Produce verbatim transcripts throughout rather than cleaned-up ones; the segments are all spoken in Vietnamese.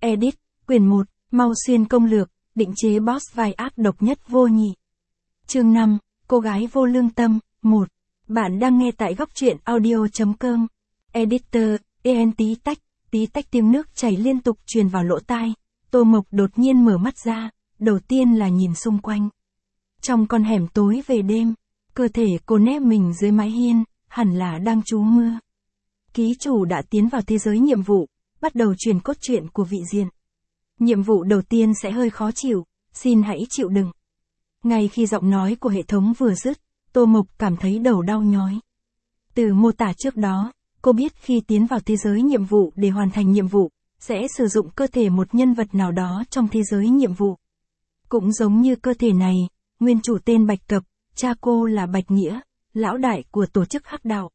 Edit, quyển một, Mau Xuyên công lược, định chế boss vai ác độc nhất vô nhị. Chương năm, cô gái vô lương tâm, một. Bạn đang nghe tại góc truyện audio chấm com. Editor, en tí tách, tí tách tiếng nước chảy liên tục truyền vào lỗ tai. Tô Mộc đột nhiên mở mắt ra, đầu tiên là nhìn xung quanh. Trong con hẻm tối về đêm, cơ thể cô nép mình dưới mái hiên, hẳn là đang trú mưa. Ký chủ đã tiến vào thế giới nhiệm vụ, bắt đầu truyền cốt truyện của vị diện. Nhiệm vụ đầu tiên sẽ hơi khó chịu, xin hãy chịu đựng. Ngay khi giọng nói của hệ thống vừa dứt, Tô Mộc cảm thấy đầu đau nhói. Từ mô tả trước đó, cô biết khi tiến vào thế giới nhiệm vụ để hoàn thành nhiệm vụ, sẽ sử dụng cơ thể một nhân vật nào đó trong thế giới nhiệm vụ. Cũng giống như cơ thể này, nguyên chủ tên Bạch Cập, cha cô là Bạch Nghĩa, lão đại của tổ chức Hắc Đạo.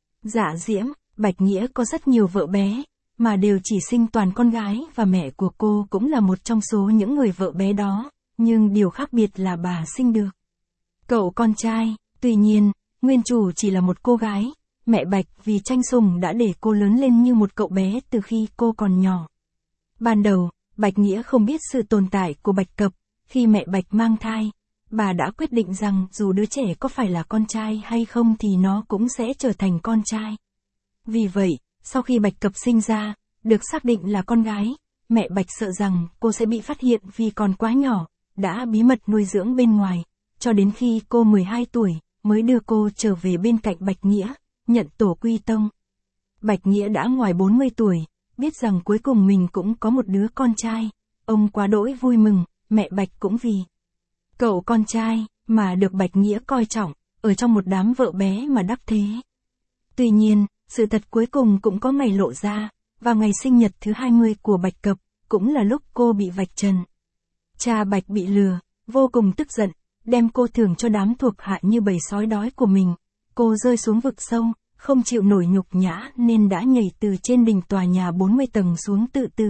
Dạ Diễm, Bạch Nghĩa có rất nhiều vợ bé, mà đều chỉ sinh toàn con gái và mẹ của cô cũng là một trong số những người vợ bé đó, nhưng điều khác biệt là bà sinh được cậu con trai. Tuy nhiên, nguyên chủ chỉ là một cô gái, mẹ Bạch vì tranh sủng đã để cô lớn lên như một cậu bé từ khi cô còn nhỏ. Ban đầu, Bạch Nghĩa không biết sự tồn tại của Bạch Cập, khi mẹ Bạch mang thai, bà đã quyết định rằng dù đứa trẻ có phải là con trai hay không thì nó cũng sẽ trở thành con trai. Vì vậy, sau khi Bạch Cập sinh ra, được xác định là con gái, mẹ Bạch sợ rằng cô sẽ bị phát hiện vì còn quá nhỏ, đã bí mật nuôi dưỡng bên ngoài, cho đến khi cô mười hai tuổi, mới đưa cô trở về bên cạnh Bạch Nghĩa, nhận tổ quy tông. Bạch Nghĩa đã ngoài bốn mươi tuổi, biết rằng cuối cùng mình cũng có một đứa con trai, ông quá đỗi vui mừng, mẹ Bạch cũng vì cậu con trai, mà được Bạch Nghĩa coi trọng, ở trong một đám vợ bé mà đắc thế. Tuy nhiên, sự thật cuối cùng cũng có ngày lộ ra, vào ngày sinh nhật thứ hai mươi của Bạch Cập, cũng là lúc cô bị vạch trần. Cha Bạch bị lừa, vô cùng tức giận, đem cô thưởng cho đám thuộc hạ như bầy sói đói của mình. Cô rơi xuống vực sâu, không chịu nổi nhục nhã nên đã nhảy từ trên đỉnh tòa nhà bốn mươi tầng xuống tự tử.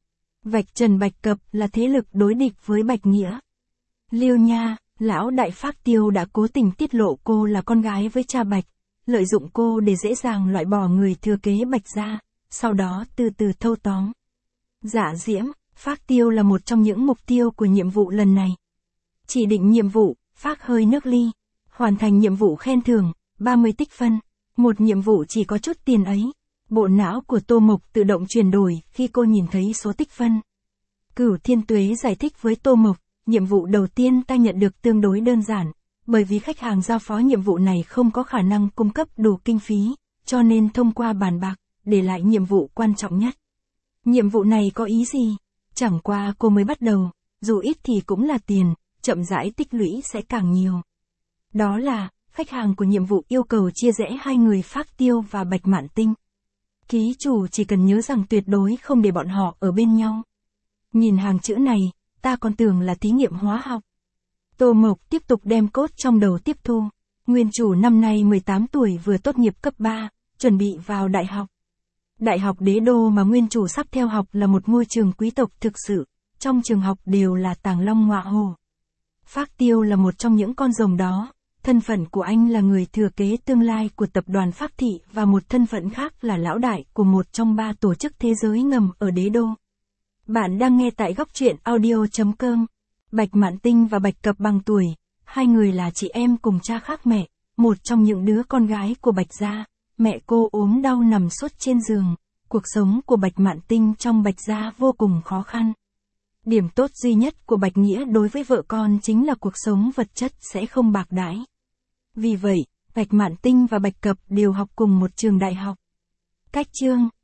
Vạch trần Bạch Cập là thế lực đối địch với Bạch Nghĩa. Liêu Nha, lão đại Phác Tiêu đã cố tình tiết lộ cô là con gái với cha Bạch, lợi dụng cô để dễ dàng loại bỏ người thừa kế Bạch gia, sau đó từ từ thâu tóm. Dạ Diễm, Phác Tiêu là một trong những mục tiêu của nhiệm vụ lần này. Chỉ định nhiệm vụ, Phác hơi nước ly. Hoàn thành nhiệm vụ khen thưởng, ba mươi tích phân. Một nhiệm vụ chỉ có chút tiền ấy. Bộ não của Tô Mộc tự động chuyển đổi khi cô nhìn thấy số tích phân. Cửu Thiên Tuế giải thích với Tô Mộc, nhiệm vụ đầu tiên ta nhận được tương đối đơn giản, bởi vì khách hàng giao phó nhiệm vụ này không có khả năng cung cấp đủ kinh phí, cho nên thông qua bàn bạc, để lại nhiệm vụ quan trọng nhất. Nhiệm vụ này có ý gì? Chẳng qua cô mới bắt đầu, dù ít thì cũng là tiền, chậm rãi tích lũy sẽ càng nhiều. Đó là, khách hàng của nhiệm vụ yêu cầu chia rẽ hai người Phác Tiêu và Bạch Mạn Tinh. Ký chủ chỉ cần nhớ rằng tuyệt đối không để bọn họ ở bên nhau. Nhìn hàng chữ này, ta còn tưởng là thí nghiệm hóa học. Tô Mộc tiếp tục đem cốt trong đầu tiếp thu. Nguyên chủ năm nay mười tám tuổi vừa tốt nghiệp cấp ba, chuẩn bị vào đại học. Đại học Đế Đô mà nguyên chủ sắp theo học là một ngôi trường quý tộc thực sự, trong trường học đều là tàng long ngọa hổ. Phác Tiêu là một trong những con rồng đó, thân phận của anh là người thừa kế tương lai của tập đoàn Phác Thị và một thân phận khác là lão đại của một trong ba tổ chức thế giới ngầm ở Đế Đô. Bạn đang nghe tại góc truyện audio chấm com. Bạch Mạn Tinh và Bạch Cập bằng tuổi, hai người là chị em cùng cha khác mẹ, một trong những đứa con gái của Bạch gia, mẹ cô ốm đau nằm suốt trên giường, cuộc sống của Bạch Mạn Tinh trong Bạch gia vô cùng khó khăn. Điểm tốt duy nhất của Bạch Nghĩa đối với vợ con chính là cuộc sống vật chất sẽ không bạc đãi. Vì vậy, Bạch Mạn Tinh và Bạch Cập đều học cùng một trường đại học. Cách chương